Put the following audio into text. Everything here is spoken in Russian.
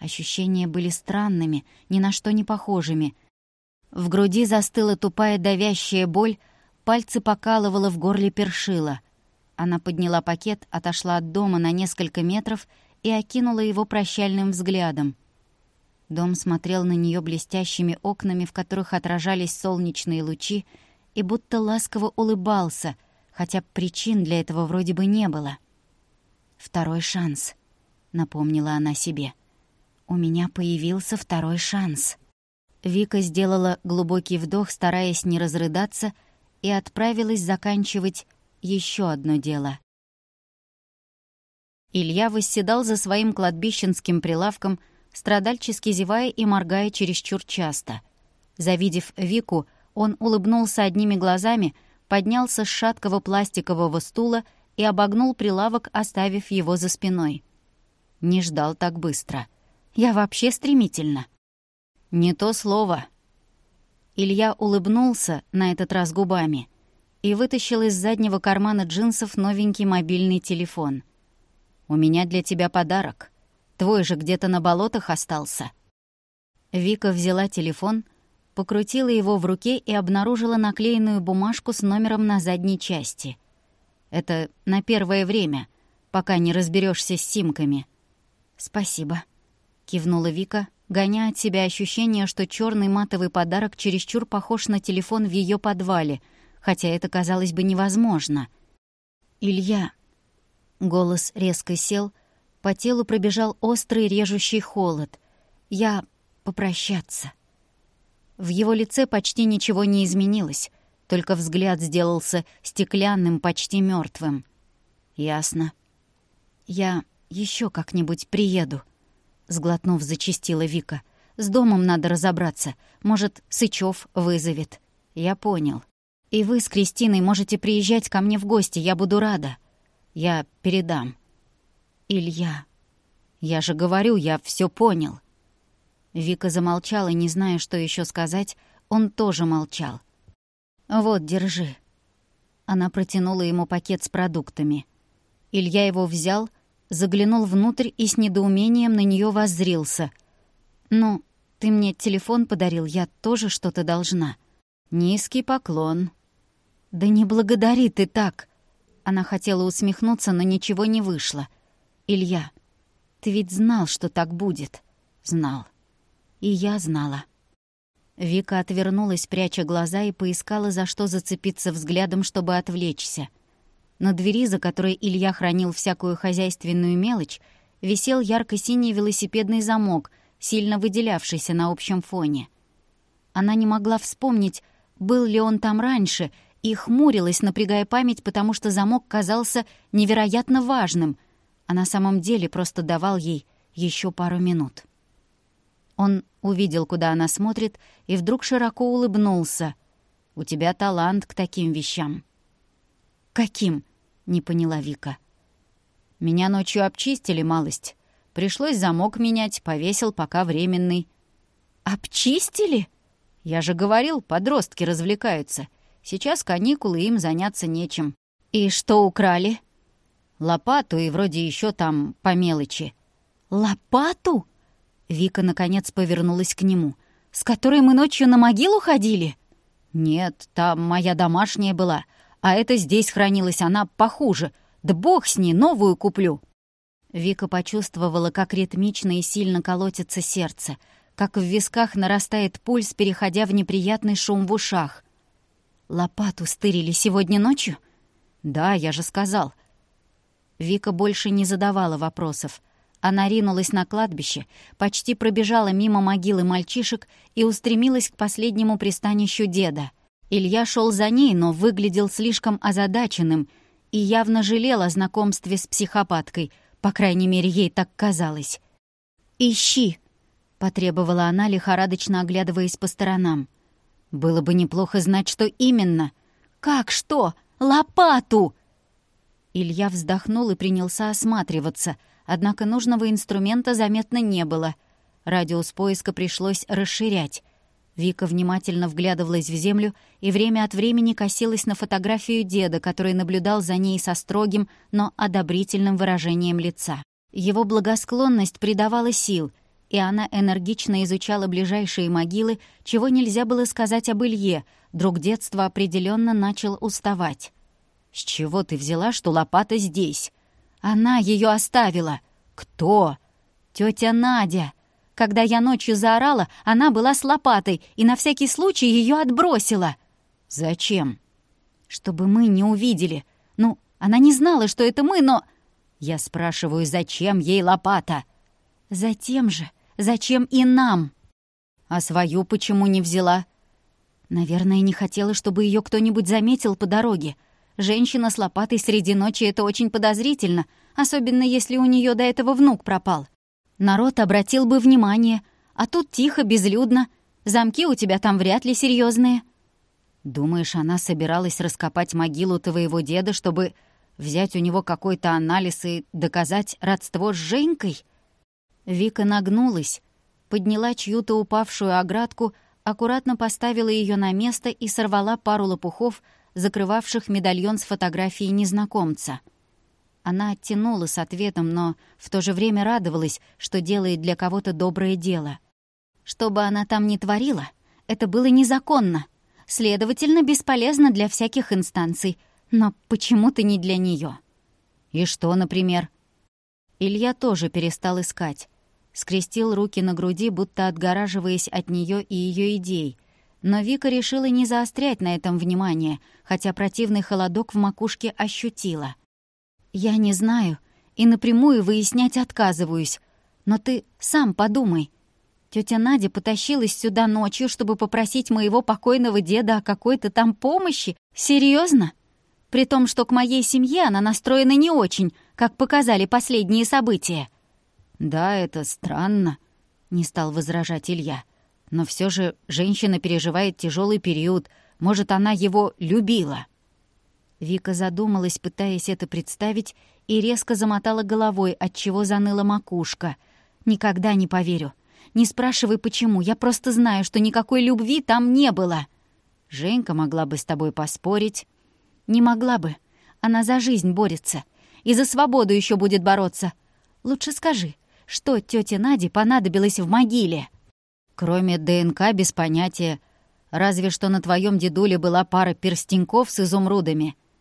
Ощущения были странными, ни на что не похожими. В груди застыла тупая давящая боль, пальцы покалывало, в горле першило. Она подняла пакет, отошла от дома на несколько метров и окинула его прощальным взглядом. Дом смотрел на нее блестящими окнами, в которых отражались солнечные лучи, и будто ласково улыбался, хотя причин для этого вроде бы не было. «Второй шанс», — напомнила она себе. «У меня появился второй шанс». Вика сделала глубокий вдох, стараясь не разрыдаться, и отправилась заканчивать еще одно дело. Илья восседал за своим кладбищенским прилавком, страдальчески зевая и моргая чересчур часто. Завидев Вику, он улыбнулся одними глазами, поднялся с шаткого пластикового стула и обогнул прилавок, оставив его за спиной. Не ждал так быстро. Я вообще стремительно. «Не то слово». Илья улыбнулся, на этот раз губами, и вытащил из заднего кармана джинсов новенький мобильный телефон. «У меня для тебя подарок. Твой же где-то на болотах остался». Вика взяла телефон, покрутила его в руке и обнаружила наклеенную бумажку с номером на задней части. «Это на первое время, пока не разберешься с симками». «Спасибо», — кивнула Вика, гоня от себя ощущение, что черный матовый подарок чересчур похож на телефон в ее подвале, хотя это, казалось бы, невозможно. «Илья...» Голос резко сел, по телу пробежал острый режущий холод. «Я... попрощаться». В его лице почти ничего не изменилось, только взгляд сделался стеклянным, почти мертвым. «Ясно. Я еще как-нибудь приеду», — сглотнув, зачастила Вика. «С домом надо разобраться. Может, Сычев вызовет». «Я понял. И вы с Кристиной можете приезжать ко мне в гости, я буду рада. Я передам». «Илья...» «Я же говорю, я все понял». Вика замолчала, не зная, что еще сказать. Он тоже молчал. «Вот, держи». Она протянула ему пакет с продуктами. Илья его взял, заглянул внутрь и с недоумением на нее воззрился. «Ну, ты мне телефон подарил, я тоже что-то должна». «Низкий поклон». «Да не благодари ты так!» Она хотела усмехнуться, но ничего не вышло. «Илья, ты ведь знал, что так будет?» «Знал. И я знала». Вика отвернулась, пряча глаза, и поискала, за что зацепиться взглядом, чтобы отвлечься. На двери, за которой Илья хранил всякую хозяйственную мелочь, висел ярко-синий велосипедный замок, сильно выделявшийся на общем фоне. Она не могла вспомнить, был ли он там раньше, и хмурилась, напрягая память, потому что замок казался невероятно важным, а на самом деле просто давал ей еще пару минут. Он увидел, куда она смотрит, и вдруг широко улыбнулся. «У тебя талант к таким вещам». «Каким?» — не поняла Вика. «Меня ночью обчистили малость. Пришлось замок менять, повесил, пока временный». «Обчистили?» «Я же говорил, подростки развлекаются. Сейчас каникулы, им заняться нечем». «И что украли?» «Лопату и вроде еще там по мелочи». «Лопату?» Вика, наконец, повернулась к нему. «С которой мы ночью на могилу ходили?» «Нет, там моя домашняя была, а эта здесь хранилась, она похуже. Да бог с ней, новую куплю». Вика почувствовала, как ритмично и сильно колотится сердце, как в висках нарастает пульс, переходя в неприятный шум в ушах. «Лопату стырили сегодня ночью?» «Да, я же сказал». Вика больше не задавала вопросов. Она ринулась на кладбище, почти пробежала мимо могилы мальчишек и устремилась к последнему пристанищу деда. Илья шел за ней, но выглядел слишком озадаченным и явно жалел о знакомстве с психопаткой, по крайней мере, ей так казалось. «Ищи!» — потребовала она, лихорадочно оглядываясь по сторонам. «Было бы неплохо знать, что именно». «Как что? Лопату!» Илья вздохнул и принялся осматриваться, однако нужного инструмента заметно не было. Радиус поиска пришлось расширять. Вика внимательно вглядывалась в землю и время от времени косилась на фотографию деда, который наблюдал за ней со строгим, но одобрительным выражением лица. Его благосклонность придавала сил, и она энергично изучала ближайшие могилы, чего нельзя было сказать об Илье. Друг детства определенно начал уставать. «С чего ты взяла, что лопата здесь?» «Она ее оставила». «Кто?» «Тетя Надя. Когда я ночью заорала, она была с лопатой и на всякий случай ее отбросила». «Зачем?» «Чтобы мы не увидели. Ну, она не знала, что это мы, но...» «Я спрашиваю, зачем ей лопата?» «Затем же, зачем и нам». «А свою почему не взяла?» «Наверное, не хотела, чтобы ее кто-нибудь заметил по дороге. Женщина с лопатой среди ночи — это очень подозрительно, особенно если у нее до этого внук пропал. Народ обратил бы внимание, а тут тихо, безлюдно. Замки у тебя там вряд ли серьезные. «Думаешь, она собиралась раскопать могилу твоего деда, чтобы взять у него какой-то анализ и доказать родство с Женькой?» Вика нагнулась, подняла чью-то упавшую оградку, аккуратно поставила ее на место и сорвала пару лопухов, закрывавших медальон с фотографией незнакомца. Она оттянула с ответом, но в то же время радовалась, что делает для кого-то доброе дело. Что бы она там ни творила, это было незаконно, следовательно, бесполезно для всяких инстанций, но почему-то не для нее. И что, например? Илья тоже перестал искать. Скрестил руки на груди, будто отгораживаясь от нее и ее идей. Но Вика решила не заострять на этом внимание, хотя противный холодок в макушке ощутила. «Я не знаю и напрямую выяснять отказываюсь. Но ты сам подумай. Тётя Надя потащилась сюда ночью, чтобы попросить моего покойного деда о какой-то там помощи? Серьезно? При том, что к моей семье она настроена не очень, как показали последние события». «Да, это странно», — не стал возражать Илья. «Но все же женщина переживает тяжелый период. Может, она его любила?» Вика задумалась, пытаясь это представить, и резко замотала головой, отчего заныла макушка. «Никогда не поверю. Не спрашивай, почему. Я просто знаю, что никакой любви там не было». «Женька могла бы с тобой поспорить». «Не могла бы. Она за жизнь борется. И за свободу еще будет бороться. Лучше скажи, что тете Наде понадобилось в могиле?» «Кроме ДНК без понятия. Разве что на твоем дедуле была пара перстеньков с изумрудами.